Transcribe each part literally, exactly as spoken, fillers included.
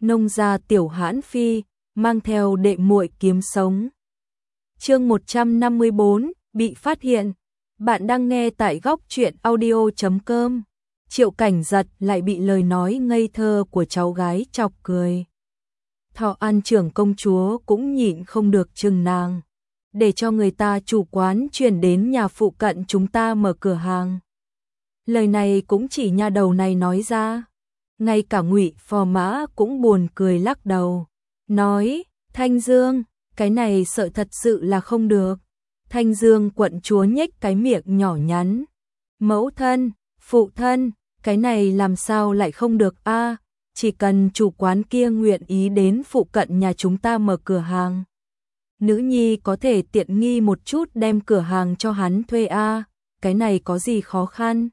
nông gia tiểu hãn phi, mang theo đệ muội kiếm sống. Chương một trăm năm mươi bốn, bị phát hiện. Bạn đang nghe tại góc truyện audio chấm com. Triệu Cảnh Giật lại bị lời nói ngây thơ của cháu gái chọc cười. Thọ An trưởng công chúa cũng nhịn không được chừng nàng, để cho người ta chủ quán chuyển đến nhà phụ cận chúng ta mở cửa hàng. Lời này cũng chỉ nha đầu này nói ra. Ngay cả Ngụy Phò Mã cũng buồn cười lắc đầu, nói: Thanh Dương, cái này sợ thật sự là không được. Thanh Dương quận chúa nhếch cái miệng nhỏ nhắn. Mẫu thân, phụ thân, cái này làm sao lại không được a? Chỉ cần chủ quán kia nguyện ý đến phụ cận nhà chúng ta mở cửa hàng, nữ nhi có thể tiện nghi một chút đem cửa hàng cho hắn thuê a, cái này có gì khó khăn.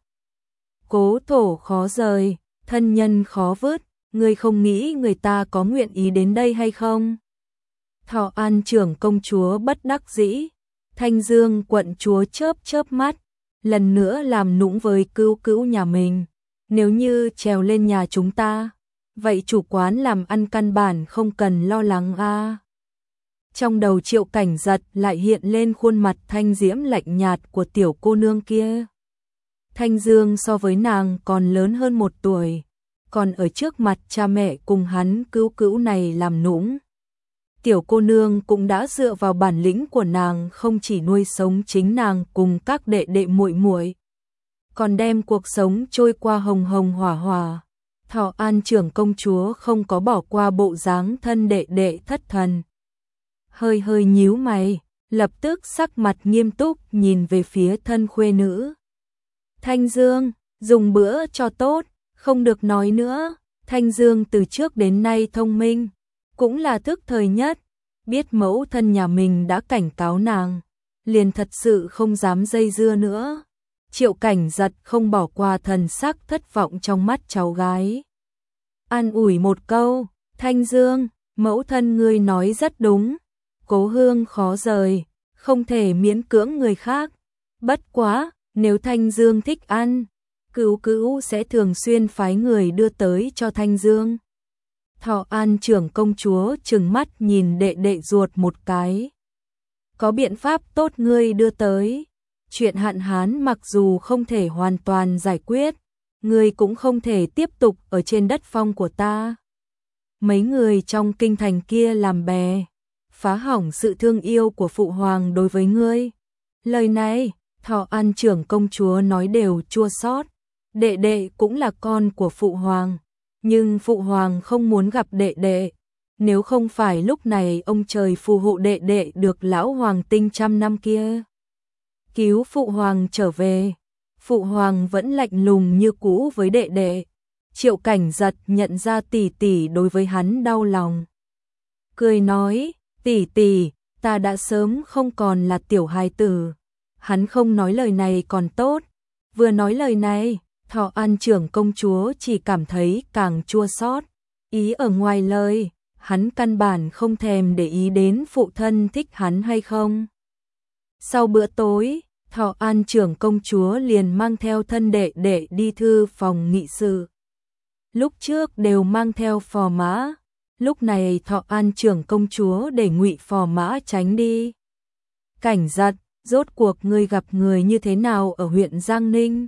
Cố thổ khó rời, thân nhân khó vớt, ngươi không nghĩ người ta có nguyện ý đến đây hay không? Thọ An trưởng công chúa bất đắc dĩ. Thanh Dương quận chúa chớp chớp mắt, lần nữa làm nũng với cữu cữu nhà mình. Nếu như trèo lên nhà chúng ta, vậy chủ quán làm ăn căn bản không cần lo lắng a. Trong đầu Triệu Cảnh Giật lại hiện lên khuôn mặt thanh diễm lạnh nhạt của tiểu cô nương kia. Thanh Dương so với nàng còn lớn hơn một tuổi, còn ở trước mặt cha mẹ cùng hắn cữu cữu này làm nũng. Tiểu cô nương cũng đã dựa vào bản lĩnh của nàng không chỉ nuôi sống chính nàng cùng các đệ đệ muội muội, còn đem cuộc sống trôi qua hồng hồng hỏa hỏa. Thọ An trưởng công chúa không có bỏ qua bộ dáng thân đệ đệ thất thần. Hơi hơi nhíu mày, lập tức sắc mặt nghiêm túc nhìn về phía thân khuê nữ. Thanh Dương, dùng bữa cho tốt, không được nói nữa. Thanh Dương từ trước đến nay thông minh, cũng là thức thời nhất, biết mẫu thân nhà mình đã cảnh cáo nàng, liền thật sự không dám dây dưa nữa. Triệu Cảnh Giật không bỏ qua thần sắc thất vọng trong mắt cháu gái. An ủi một câu: Thanh Dương, mẫu thân ngươi nói rất đúng, cố hương khó rời, không thể miễn cưỡng người khác. Bất quá, nếu Thanh Dương thích ăn, cữu cữu sẽ thường xuyên phái người đưa tới cho Thanh Dương. Thọ An trưởng công chúa trừng mắt nhìn đệ đệ ruột một cái. Có biện pháp tốt ngươi đưa tới. Chuyện hạn hán mặc dù không thể hoàn toàn giải quyết, ngươi cũng không thể tiếp tục ở trên đất phong của ta. Mấy người trong kinh thành kia làm bè, phá hỏng sự thương yêu của phụ hoàng đối với ngươi. Lời này, Thọ An trưởng công chúa nói đều chua xót. Đệ đệ cũng là con của phụ hoàng, nhưng phụ hoàng không muốn gặp đệ đệ. Nếu không phải lúc này ông trời phù hộ đệ đệ được lão hoàng tinh trăm năm kia cứu phụ hoàng trở về, phụ hoàng vẫn lạnh lùng như cũ với đệ đệ. Triệu Cảnh Giật nhận ra tỷ tỷ đối với hắn đau lòng, cười nói: tỷ tỷ, ta đã sớm không còn là tiểu hài tử. Hắn không nói lời này còn tốt, vừa nói lời này, Thọ An trưởng công chúa chỉ cảm thấy càng chua xót. Ý ở ngoài lời, hắn căn bản không thèm để ý đến phụ thân thích hắn hay không. Sau bữa tối, Thọ An trưởng công chúa liền mang theo thân đệ đệ đi thư phòng nghị sự. Lúc trước đều mang theo Phò Mã, lúc này Thọ An trưởng công chúa để Ngụy Phò Mã tránh đi. Cảnh Giật, rốt cuộc ngươi gặp người như thế nào ở huyện Giang Ninh?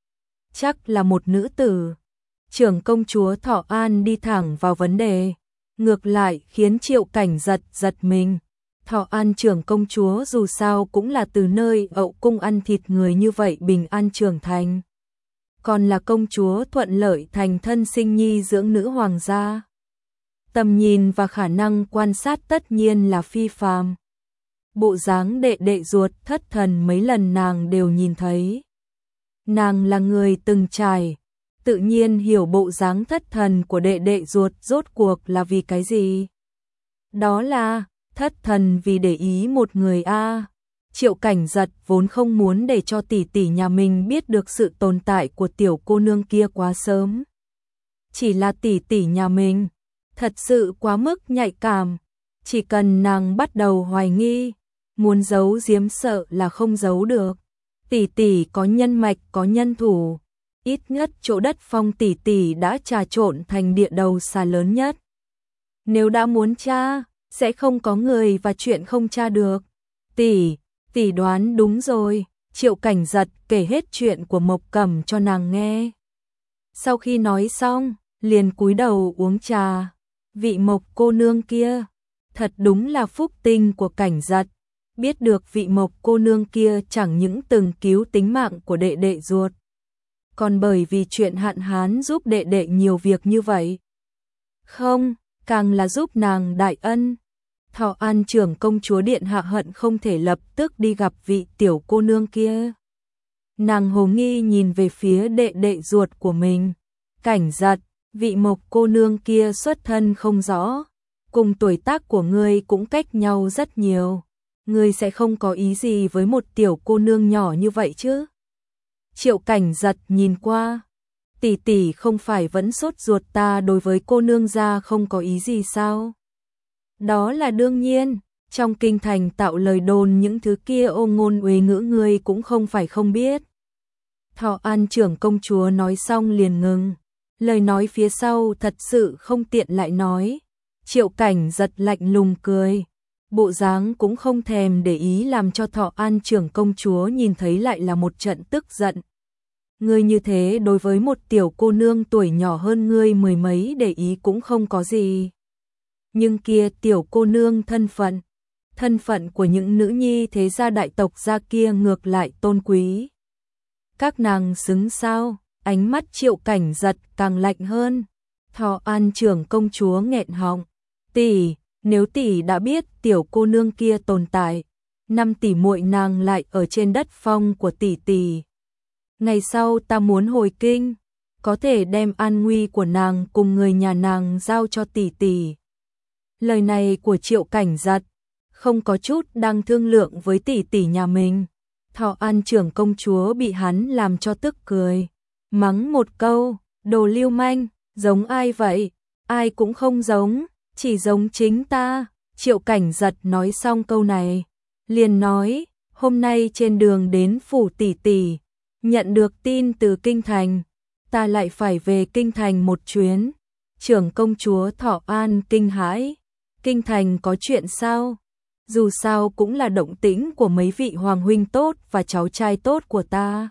Chắc là một nữ tử. Trưởng công chúa Thọ An đi thẳng vào vấn đề, ngược lại khiến Triệu Cảnh Giật giật mình. Thọ An trưởng công chúa dù sao cũng là từ nơi Ậu cung ăn thịt người như vậy bình an trưởng thành, còn là công chúa thuận lợi thành thân sinh nhi dưỡng nữ hoàng gia. Tầm nhìn và khả năng quan sát tất nhiên là phi phàm. Bộ dáng đệ đệ ruột thất thần mấy lần nàng đều nhìn thấy. Nàng là người từng trải, tự nhiên hiểu bộ dáng thất thần của đệ đệ ruột rốt cuộc là vì cái gì. Đó là thất thần vì để ý một người a. Triệu Cảnh Giật vốn không muốn để cho tỷ tỷ nhà mình biết được sự tồn tại của tiểu cô nương kia quá sớm. Chỉ là tỷ tỷ nhà mình thật sự quá mức nhạy cảm, chỉ cần nàng bắt đầu hoài nghi, muốn giấu giếm sợ là không giấu được. Tỷ tỷ có nhân mạch, có nhân thủ, ít nhất chỗ đất phong tỷ tỷ đã trà trộn thành địa đầu xà lớn nhất. Nếu đã muốn tra, sẽ không có người và chuyện không tra được. Tỷ, tỷ đoán đúng rồi. Triệu Cảnh Giật kể hết chuyện của Mộc Cẩm cho nàng nghe. Sau khi nói xong, liền cúi đầu uống trà. Vị Mộc cô nương kia, thật đúng là phúc tinh của Cảnh Giật. Biết được vị Mộc cô nương kia chẳng những từng cứu tính mạng của đệ đệ ruột, còn bởi vì chuyện hạn hán giúp đệ đệ nhiều việc như vậy. Không, càng là giúp nàng đại ân. Thọ An trưởng công chúa điện hạ hận không thể lập tức đi gặp vị tiểu cô nương kia. Nàng hồ nghi nhìn về phía đệ đệ ruột của mình. Cảnh Giật, vị Mộc cô nương kia xuất thân không rõ, cùng tuổi tác của ngươi cũng cách nhau rất nhiều. Ngươi sẽ không có ý gì với một tiểu cô nương nhỏ như vậy chứ? Triệu Cảnh Giật nhìn qua. Tỷ tỷ không phải vẫn sốt ruột ta đối với cô nương gia không có ý gì sao? Đó là đương nhiên, trong kinh thành tạo lời đồn những thứ kia ô ngôn uế ngữ ngươi cũng không phải không biết. Thọ An trưởng công chúa nói xong liền ngừng, lời nói phía sau thật sự không tiện lại nói. Triệu Cảnh Giật lạnh lùng cười, bộ dáng cũng không thèm để ý làm cho Thọ An trưởng công chúa nhìn thấy lại là một trận tức giận. Ngươi như thế đối với một tiểu cô nương tuổi nhỏ hơn ngươi mười mấy để ý cũng không có gì. Nhưng kia tiểu cô nương thân phận, thân phận của những nữ nhi thế gia đại tộc gia kia ngược lại tôn quý. Các nàng xứng sao? Ánh mắt Triệu Cảnh Giật càng lạnh hơn. Thọ An trưởng công chúa nghẹn họng. Tỷ, nếu tỷ đã biết tiểu cô nương kia tồn tại, năm tỷ muội nàng lại ở trên đất phong của tỷ tỷ. Ngày sau ta muốn hồi kinh, có thể đem an nguy của nàng cùng người nhà nàng giao cho tỷ tỷ. Lời này của Triệu Cảnh Giật không có chút đang thương lượng với tỷ tỷ nhà mình. Thọ An trưởng công chúa bị hắn làm cho tức cười, mắng một câu, đồ lưu manh, giống ai vậy? Ai cũng không giống, chỉ giống chính ta. Triệu Cảnh Giật nói xong câu này, liền nói, hôm nay trên đường đến phủ tỷ tỷ, nhận được tin từ kinh thành, ta lại phải về kinh thành một chuyến. Trưởng công chúa Thọ An kinh hãi, kinh thành có chuyện sao? Dù sao cũng là động tĩnh của mấy vị hoàng huynh tốt và cháu trai tốt của ta.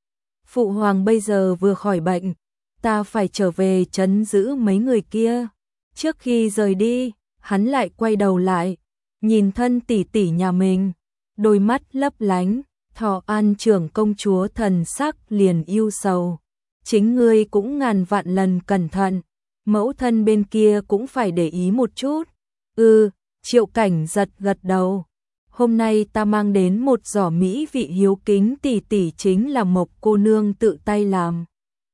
Phụ hoàng bây giờ vừa khỏi bệnh, ta phải trở về trấn giữ mấy người kia. Trước khi rời đi, hắn lại quay đầu lại, nhìn thân tỷ tỷ nhà mình, đôi mắt lấp lánh. Thọ An trưởng công chúa thần sắc liền ưu sầu. Chính ngươi cũng ngàn vạn lần cẩn thận, mẫu thân bên kia cũng phải để ý một chút. Ừ, Triệu Cảnh Giật gật đầu. Hôm nay ta mang đến một giỏ mỹ vị hiếu kính tỷ tỷ chính là Mộc cô nương tự tay làm.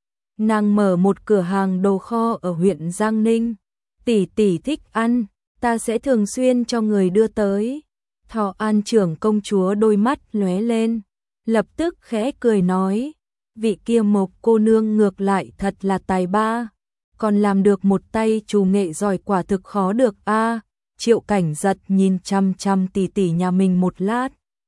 Nàng mở một cửa hàng đồ kho ở huyện Giang Ninh. Tỷ tỷ thích ăn, ta sẽ thường xuyên cho người đưa tới. Thọ An trưởng công chúa đôi mắt lóe lên, lập tức khẽ cười nói, vị kia Mộc cô nương ngược lại thật là tài ba, còn làm được một tay chủ nghệ giỏi quả thực khó được a. Triệu Cảnh Giật nhìn chăm chăm tỷ tỷ nhà mình một lát,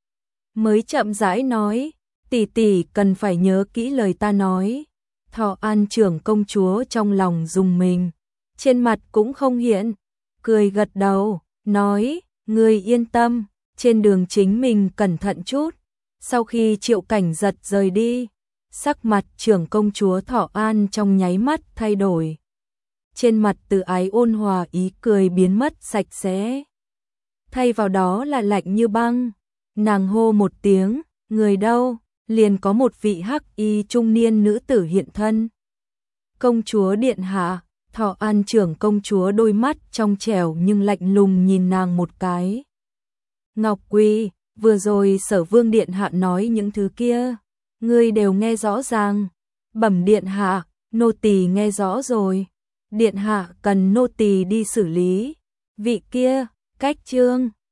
mới chậm rãi nói, tỷ tỷ cần phải nhớ kỹ lời ta nói. Thọ An trưởng công chúa trong lòng rùng mình, trên mặt cũng không hiện, cười gật đầu, nói, ngươi yên tâm, trên đường chính mình cẩn thận chút. Sau khi Triệu Cảnh Giật rời đi, sắc mặt trưởng công chúa Thọ An trong nháy mắt thay đổi. Trên mặt từ ái ôn hòa ý cười biến mất sạch sẽ, thay vào đó là lạnh như băng. Nàng hô một tiếng, người đâu? Liền có một vị hắc y trung niên nữ tử hiện thân. Công chúa điện hạ. Thọ An trưởng công chúa đôi mắt trong trẻo nhưng lạnh lùng nhìn nàng một cái. Ngọc Quy, vừa rồi Sở Vương điện hạ nói những thứ kia, ngươi đều nghe rõ ràng. Bẩm điện hạ, nô tỳ nghe rõ rồi. Điện hạ cần nô tỳ đi xử lý. Vị kia, Cách Trương.